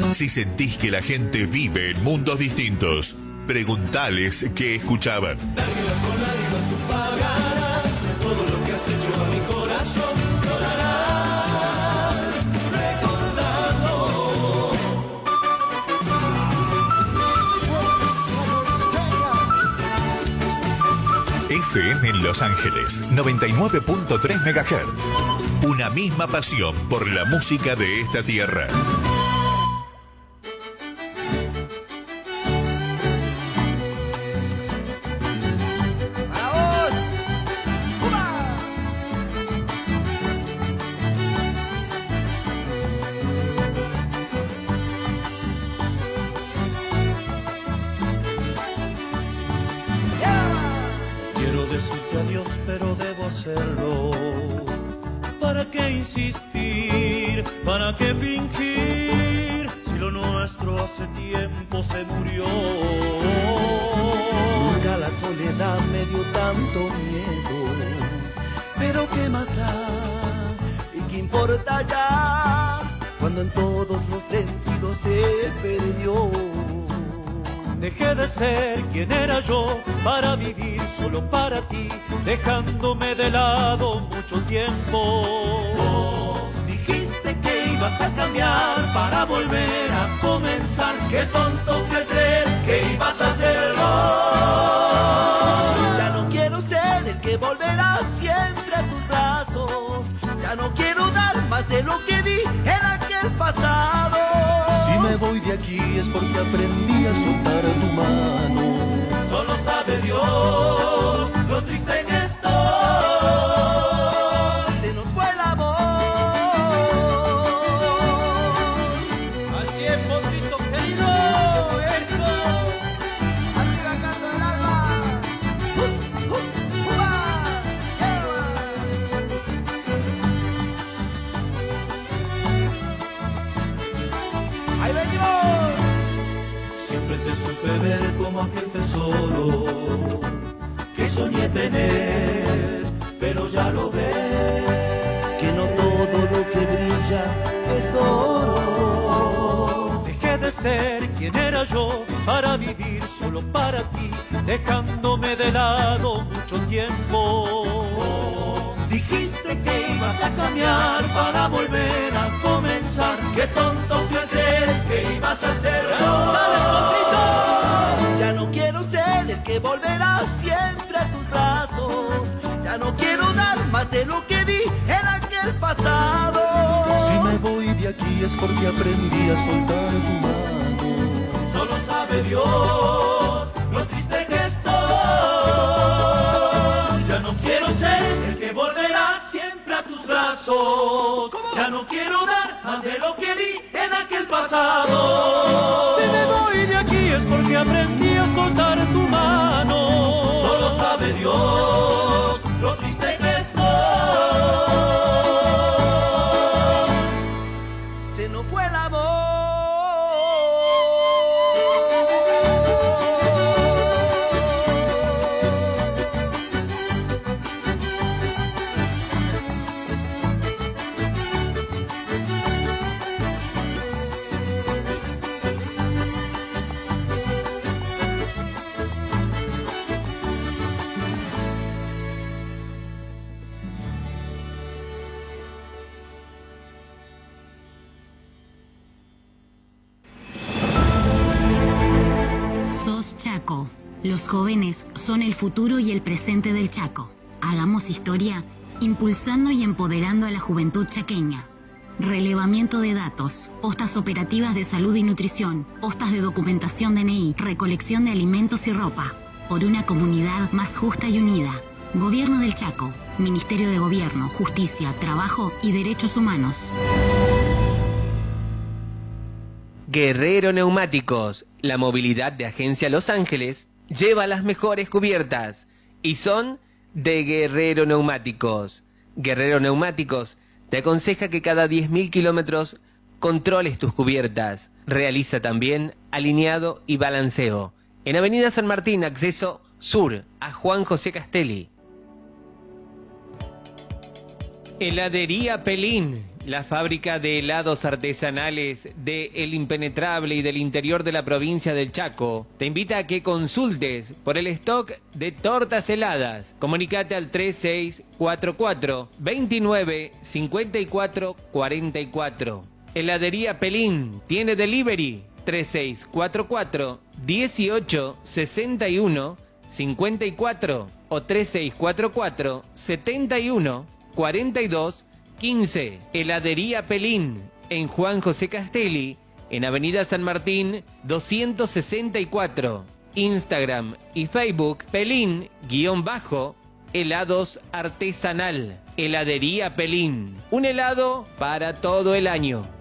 Si sentís que la gente vive en mundos distintos, preguntales qué escuchaban. FM en Los Ángeles, 99.3 MHz. Una misma pasión por la música de esta tierra. ¿Para qué insistir? ¿Para qué fingir? Si lo nuestro hace tiempo se murió. Nunca la soledad me dio tanto miedo. Pero qué más da y qué importa ya, cuando en todos los sentidos se perdió. Dejé de ser quien era yo para vivir solo para ti, dejándome de lado mucho tiempo. Dijiste que ibas a cambiar para volver a comenzar. Qué tonto fui al creer que ibas a hacerlo. Ya no quiero ser el que volverá siempre a tus brazos. Ya no quiero dar más de lo que di en aquel pasado. Si me voy de aquí es porque aprendí a soltar tu mano. Solo sabe Dios lo triste que estoy. Se nos fue el amor. Así es, potrito querido. Eso. Arriba canto el alma. ¡Ahí venimos! Siempre te supe ver como aquel tesoro que soñé tener, pero ya lo ves, que no todo lo que brilla es oro. Dejé de ser quien era yo para vivir solo para ti, dejándome de lado mucho tiempo. Dijiste que ibas a cambiar para volver a comenzar. Qué tonto fui al creer que ibas a hacerlo. Ya no quiero ser el que volverá siempre a tus brazos. Ya no quiero dar más de lo que di en aquel pasado. Si me voy de aquí es porque aprendí a soltar tu mano. Solo sabe Dios lo triste que estoy. Ya no quiero ser el que volverá siempre a tus brazos. Ya no quiero dar más de lo que di en aquel pasado. Si me voy de aquí es porque aprendí a soltar tu mano. Solo sabe Dios lo triste que estoy. Se nos fue el amor. SOS Chaco. Los jóvenes son el futuro y el presente del Chaco. Hagamos historia impulsando y empoderando a la juventud chaqueña. Relevamiento de datos, postas operativas de salud y nutrición, postas de documentación DNI, recolección de alimentos y ropa. Por una comunidad más justa y unida. Gobierno del Chaco, Ministerio de Gobierno, Justicia, Trabajo y Derechos Humanos. Guerrero Neumáticos, la movilidad de Agencia Los Ángeles, lleva las mejores cubiertas y son de Guerrero Neumáticos. Guerrero Neumáticos te aconseja que cada 10.000 kilómetros controles tus cubiertas. Realiza también alineado y balanceo. En Avenida San Martín, acceso sur a Juan José Castelli. Heladería Pelín, La fábrica de helados artesanales de El Impenetrable y del interior de la provincia del Chaco te invita a que consultes por el stock de tortas heladas. Comunicate al 3644 29 54 44. Heladería Pelín tiene delivery 3644 18 61 54 o 3644 71 42 15. Heladería Pelín en Juan José Castelli, en Avenida San Martín 264. Instagram y Facebook Pelín_helados artesanal. Heladería Pelín, un helado para todo el año.